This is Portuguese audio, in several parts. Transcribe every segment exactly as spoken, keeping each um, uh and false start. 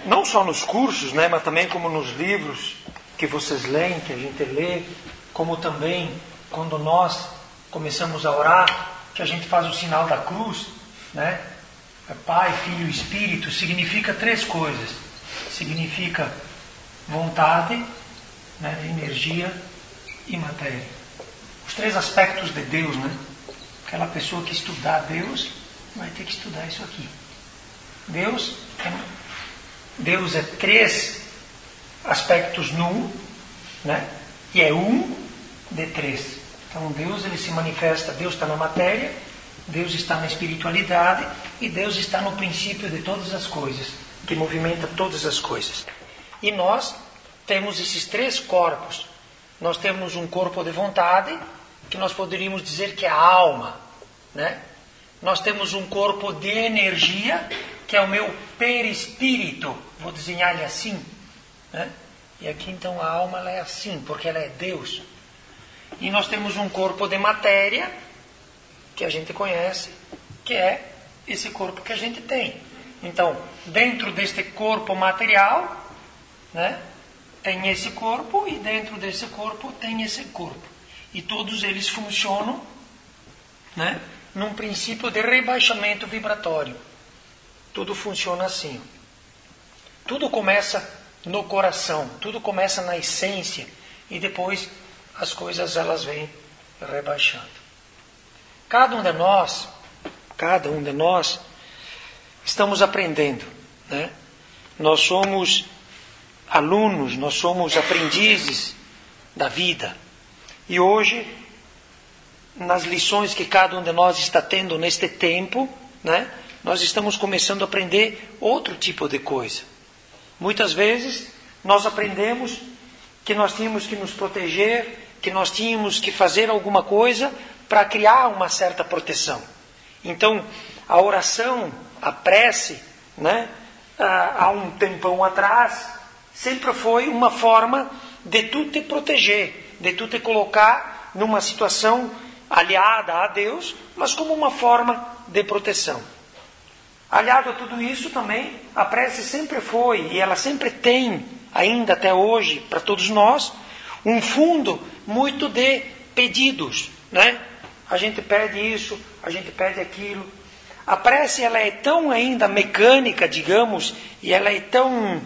não só nos cursos, né, mas também como nos livros que vocês leem, que a gente lê, como também quando nós começamos a orar, que a gente faz o sinal da cruz, né? Pai, Filho e Espírito, significa três coisas. Significa vontade, né, energia e matéria. Os três aspectos de Deus, né? Aquela pessoa que estudar Deus vai ter que estudar isso aqui. Deus é, Deus é três aspectos num, né? E é um de três. Então Deus, ele se manifesta, Deus está na matéria, Deus está na espiritualidade e Deus está no princípio de todas as coisas, que movimenta todas as coisas. E nós temos esses três corpos. Nós temos um corpo de vontade, que nós poderíamos dizer que é a alma, né? Nós temos um corpo de energia, que é o meu perispírito, vou desenhar ele assim, né? E aqui então a alma ela é assim, porque ela é Deus. E nós temos um corpo de matéria, que a gente conhece, que é esse corpo que a gente tem. Então, dentro deste corpo material, né, tem esse corpo, e dentro desse corpo tem esse corpo. E todos eles funcionam, né, num princípio de rebaixamento vibratório. Tudo funciona assim. Tudo começa no coração, tudo começa na essência, e depois as coisas elas vêm rebaixando. Cada um de nós, cada um de nós, estamos aprendendo, né? Nós somos alunos, nós somos aprendizes da vida. E hoje, nas lições que cada um de nós está tendo neste tempo, né, nós estamos começando a aprender outro tipo de coisa. Muitas vezes nós aprendemos que nós tínhamos que nos proteger, que nós tínhamos que fazer alguma coisa para criar uma certa proteção. Então, a oração, a prece, né, há um tempão atrás, sempre foi uma forma de tu te proteger, de tu te colocar numa situação aliada a Deus, mas como uma forma de proteção. Aliado a tudo isso também, a prece sempre foi, e ela sempre tem, ainda até hoje, para todos nós, um fundo muito de pedidos, né? A gente pede isso, a gente pede aquilo. A prece ela é tão ainda mecânica, digamos, e ela é tão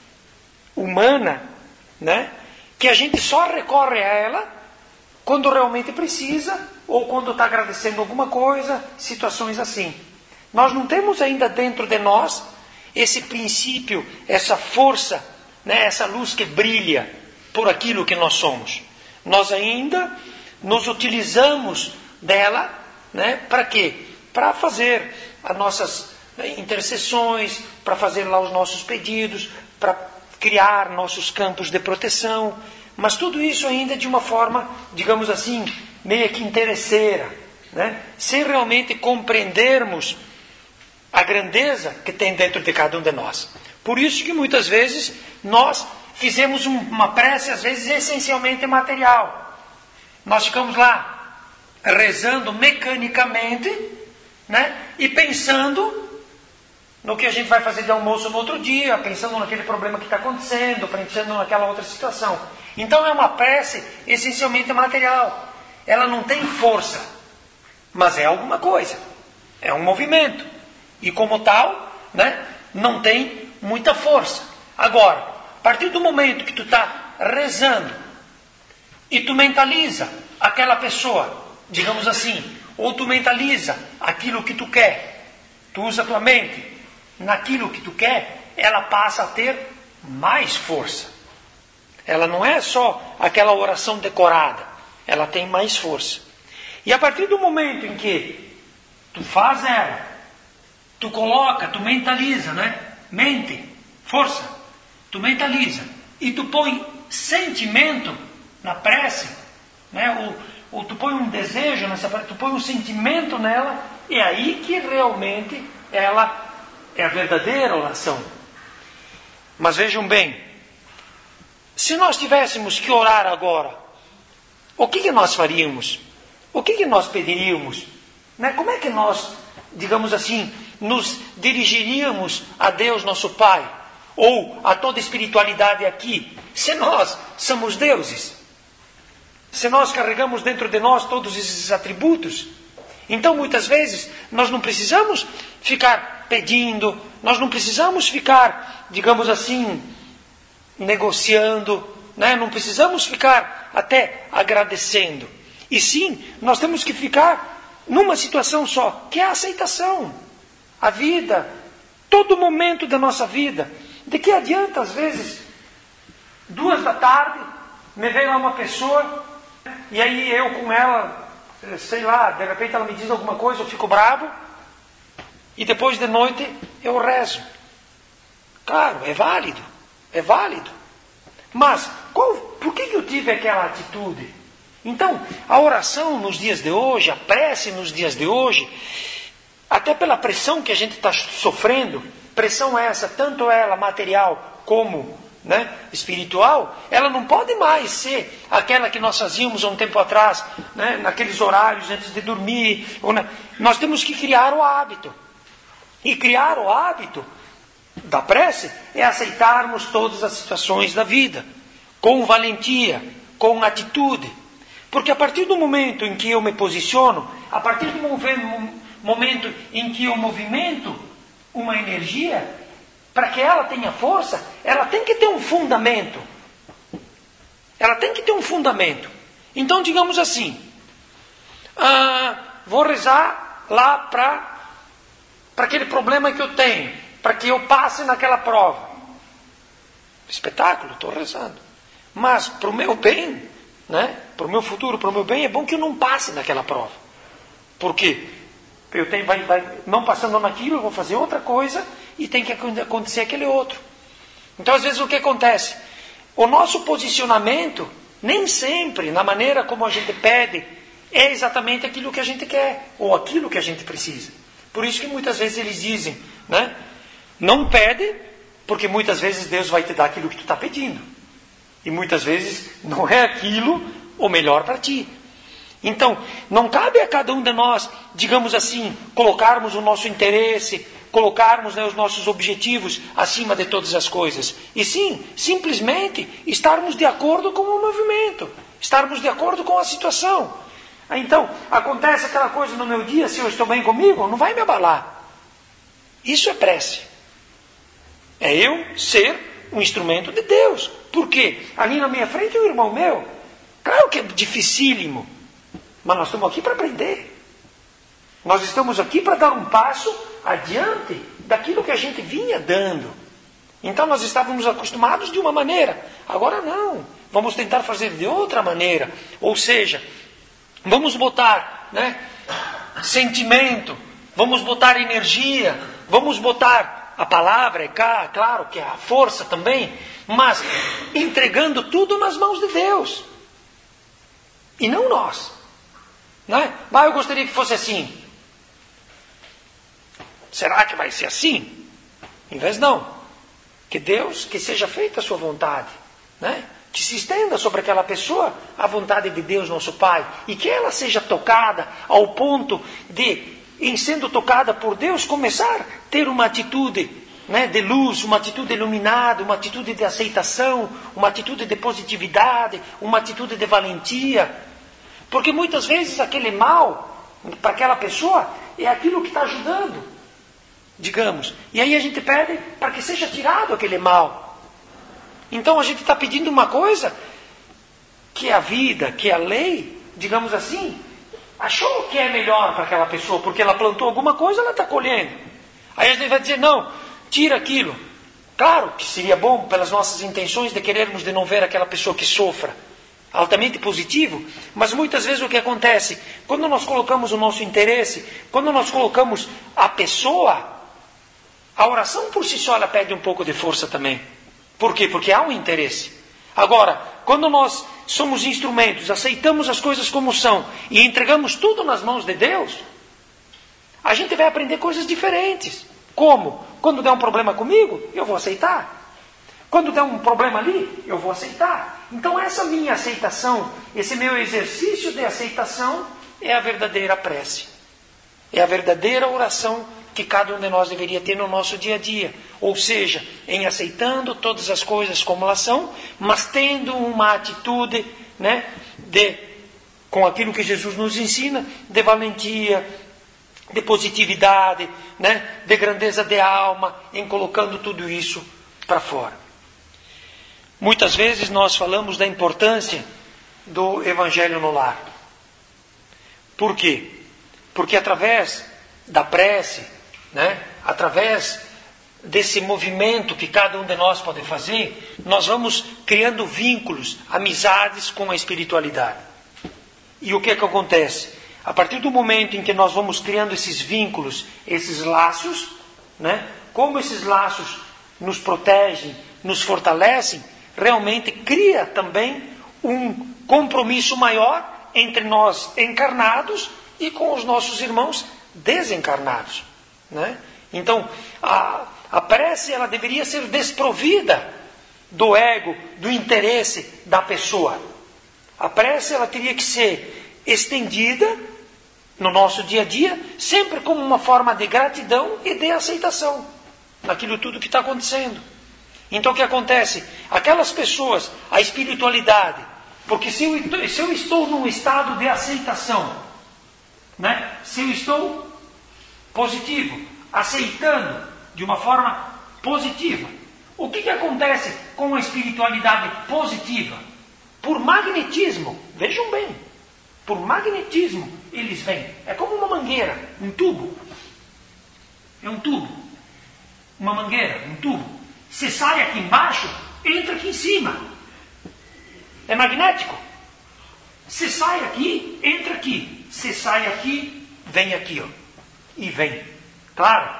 humana, né, que a gente só recorre a ela quando realmente precisa ou quando está agradecendo alguma coisa, situações assim. Nós não temos ainda dentro de nós esse princípio, essa força, né, essa luz que brilha por aquilo que nós somos. Nós ainda nos utilizamos dela, né, para quê? Para fazer as nossas intercessões, para fazer lá os nossos pedidos, para criar nossos campos de proteção, mas tudo isso ainda de uma forma, digamos assim, meio que interesseira, né? Sem realmente compreendermos a grandeza que tem dentro de cada um de nós. Por isso que muitas vezes nós fizemos uma prece, às vezes essencialmente material. Nós ficamos lá rezando mecanicamente, né? E pensando no que a gente vai fazer de almoço no outro dia, pensando naquele problema que está acontecendo, pensando naquela outra situação. Então é uma prece essencialmente material. Ela não tem força, mas é alguma coisa. É um movimento. E como tal, né, não tem muita força. Agora, a partir do momento que tu está rezando e tu mentaliza aquela pessoa, digamos assim, ou tu mentaliza aquilo que tu quer, tu usa a tua mente naquilo que tu quer, ela passa a ter mais força. Ela não é só aquela oração decorada, ela tem mais força. E a partir do momento em que tu faz ela, tu coloca, tu mentaliza, né? Mente, força, tu mentaliza e tu põe sentimento na prece, né? Ou, ou tu põe um desejo nessa prece, tu põe um sentimento nela, é aí que realmente ela é a verdadeira oração. Mas vejam bem, se nós tivéssemos que orar agora, o que, que nós faríamos? O que, que nós pediríamos? Né? Como é que nós, digamos assim, nos dirigiríamos a Deus, nosso Pai? ou a toda espiritualidade aqui, se nós somos deuses? Se nós carregamos dentro de nós todos esses atributos? Então, muitas vezes, nós não precisamos ficar pedindo, nós não precisamos ficar, digamos assim, negociando, né? Não precisamos ficar até agradecendo. E sim, nós temos que ficar numa situação só, que é a aceitação. A vida, todo momento da nossa vida. De que adianta, às vezes, duas da tarde, me vem lá uma pessoa, e aí eu com ela, sei lá, de repente ela me diz alguma coisa, eu fico bravo, e depois de noite eu rezo. Claro, é válido, é válido. Mas, qual, por que eu tive aquela atitude? Então, a oração nos dias de hoje, a prece nos dias de hoje, até pela pressão que a gente está sofrendo, pressão essa, tanto ela material como, né, espiritual, ela não pode mais ser aquela que nós fazíamos há um tempo atrás, né, naqueles horários antes de dormir. Ou na... Nós temos que criar o hábito. E criar o hábito da prece é aceitarmos todas as situações da vida, com valentia, com atitude. Porque a partir do momento em que eu me posiciono, a partir do momento em que eu movimento uma energia, para que ela tenha força, ela tem que ter um fundamento. Ela tem que ter um fundamento. Então, digamos assim, ah, vou rezar lá para para aquele problema que eu tenho, para que eu passe naquela prova. Espetáculo, estou rezando. Mas para o meu bem, né, para o meu futuro, para o meu bem, é bom que eu não passe naquela prova. Por quê? Eu tenho, vai, vai, não passando naquilo, eu vou fazer outra coisa e tem que acontecer aquele outro. Então, às vezes, o que acontece? O nosso posicionamento, nem sempre, na maneira como a gente pede, é exatamente aquilo que a gente quer, ou aquilo que a gente precisa. Por isso que muitas vezes eles dizem, né? Não pede, porque muitas vezes Deus vai te dar aquilo que tu está pedindo. E muitas vezes não é aquilo o melhor para ti. Então, não cabe a cada um de nós, digamos assim, colocarmos o nosso interesse, colocarmos, né, os nossos objetivos acima de todas as coisas. E sim, simplesmente estarmos de acordo com o movimento, estarmos de acordo com a situação. Então, acontece aquela coisa no meu dia, se eu estou bem comigo, não vai me abalar. Isso é prece. É eu ser um instrumento de Deus. Por quê? Ali na minha frente é um irmão meu. Claro que é dificílimo, mas nós estamos aqui para aprender. Nós estamos aqui para dar um passo adiante daquilo que a gente vinha dando. Então nós estávamos acostumados de uma maneira, agora não. Vamos tentar fazer de outra maneira. Ou seja, vamos botar, né, sentimento, vamos botar energia, vamos botar a palavra, é claro que é a força também, mas entregando tudo nas mãos de Deus. E não nós. Né? Mas eu gostaria que fosse assim. Será que vai ser assim? Em vez não. Que Deus, que seja feita a sua vontade. Né? Que se estenda sobre aquela pessoa a vontade de Deus, nosso Pai. E que ela seja tocada ao ponto de, em sendo tocada por Deus, começar a ter uma atitude, né, de luz, uma atitude iluminada, uma atitude de aceitação, uma atitude de positividade, uma atitude de valentia. Porque muitas vezes aquele mal, para aquela pessoa, é aquilo que está ajudando, digamos. E aí a gente pede para que seja tirado aquele mal. Então a gente está pedindo uma coisa que é a vida, que é a lei, digamos assim, achou que é melhor para aquela pessoa, porque ela plantou alguma coisa, ela está colhendo. Aí a gente vai dizer, não, tira aquilo. Claro que seria bom, pelas nossas intenções de querermos de não ver aquela pessoa que sofra, altamente positivo, mas muitas vezes o que acontece, quando nós colocamos o nosso interesse, quando nós colocamos a pessoa, a oração por si só ela perde um pouco de força também. Por quê? Porque há um interesse. Agora, quando nós somos instrumentos, aceitamos as coisas como são e entregamos tudo nas mãos de Deus, a gente vai aprender coisas diferentes. Como? Quando der um problema comigo, eu vou aceitar. Quando der um problema ali, eu vou aceitar. Então essa minha aceitação, esse meu exercício de aceitação é a verdadeira prece. É a verdadeira oração que que cada um de nós deveria ter no nosso dia a dia. Ou seja, em aceitando todas as coisas como elas são, mas tendo uma atitude, né, de, com aquilo que Jesus nos ensina, de valentia, de positividade, né, de grandeza de alma, em colocando tudo isso para fora. Muitas vezes nós falamos da importância do Evangelho no lar. Por quê? Porque através da prece, né, através desse movimento que cada um de nós pode fazer, nós vamos criando vínculos, amizades com a espiritualidade. E o que é que acontece? A partir do momento em que nós vamos criando esses vínculos, esses laços, né, como esses laços nos protegem, nos fortalecem, realmente cria também um compromisso maior entre nós encarnados e com os nossos irmãos desencarnados, né? Então, a, a prece ela deveria ser desprovida do ego, do interesse da pessoa. A prece ela teria que ser estendida no nosso dia a dia, sempre como uma forma de gratidão e de aceitação naquilo tudo que está acontecendo. Então o que acontece? Aquelas pessoas, a espiritualidade, porque se eu, se eu estou num estado de aceitação, né? Se eu estou positivo, aceitando de uma forma positiva, o que, que acontece com a espiritualidade positiva? Por magnetismo, vejam bem, por magnetismo eles vêm. É como uma mangueira, um tubo. É um tubo. Uma mangueira, um tubo. Se sai aqui embaixo, entra aqui em cima. É magnético. Se sai aqui, entra aqui. Se sai aqui, vem aqui, ó. E vem. Claro.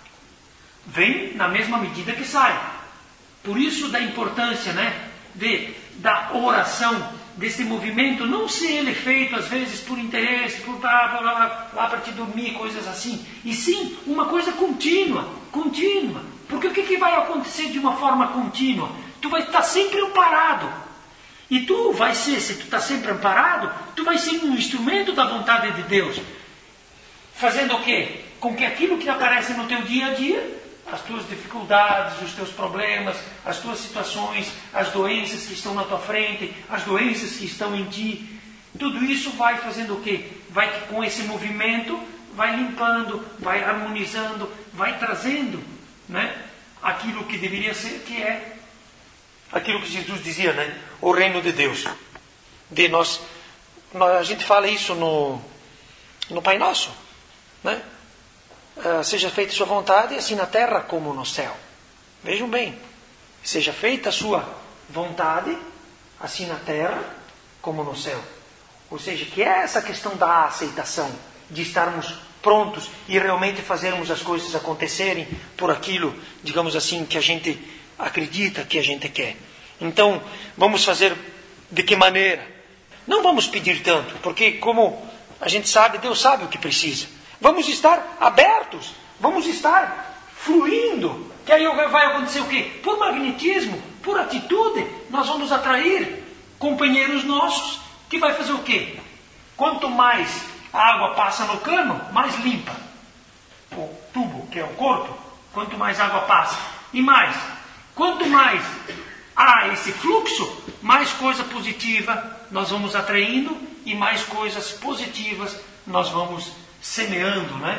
Vem na mesma medida que sai. Por isso da importância, né, de, da oração, desse movimento, não ser ele feito às vezes por interesse, por lá, lá, lá, lá para te dormir, coisas assim. E sim, uma coisa contínua, contínua. Porque o que, que vai acontecer de uma forma contínua? Tu vai estar sempre amparado. E tu vai ser, se tu está sempre amparado, tu vai ser um instrumento da vontade de Deus. Fazendo o quê? Com que aquilo que aparece no teu dia a dia, as tuas dificuldades, os teus problemas, as tuas situações, as doenças que estão na tua frente, as doenças que estão em ti, tudo isso vai fazendo o quê? Vai com esse movimento, vai limpando, vai harmonizando, vai trazendo, né, aquilo que deveria ser, que é aquilo que Jesus dizia, né, o reino de Deus. De nós, nós, a gente fala isso no, no Pai Nosso, né? Uh, seja feita a sua vontade, assim na terra como no céu. Vejam bem, seja feita a sua vontade, assim na terra como no céu. Ou seja, que é essa questão da aceitação, de estarmos prontos e realmente fazermos as coisas acontecerem por aquilo, digamos assim, que a gente acredita, que a gente quer. Então, vamos fazer de que maneira? Não vamos pedir tanto, porque como a gente sabe, Deus sabe o que precisa. Vamos estar abertos, vamos estar fluindo, que aí vai acontecer o quê? Por magnetismo, por atitude, nós vamos atrair companheiros nossos, que vai fazer o quê? Quanto mais a água passa no cano, mais limpa o tubo, que é o corpo, quanto mais água passa. E mais, quanto mais há esse fluxo, mais coisa positiva nós vamos atraindo e mais coisas positivas nós vamos semeando, né?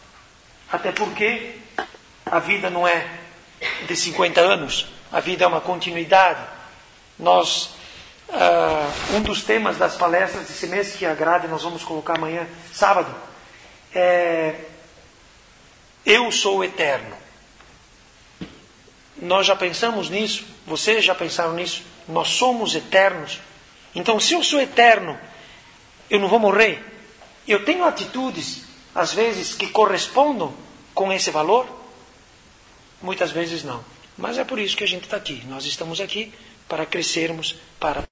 Até porque a vida não é de cinquenta anos, a vida é uma continuidade. Nós, uh, um dos temas das palestras desse mês que agrada, nós vamos colocar amanhã, sábado, é Eu sou eterno. Nós já pensamos nisso? Vocês já pensaram nisso? Nós somos eternos. Então, se eu sou eterno, eu não vou morrer. Eu tenho atitudes, às vezes, que correspondam com esse valor? Muitas vezes não. Mas é por isso que a gente está aqui. Nós estamos aqui para crescermos, para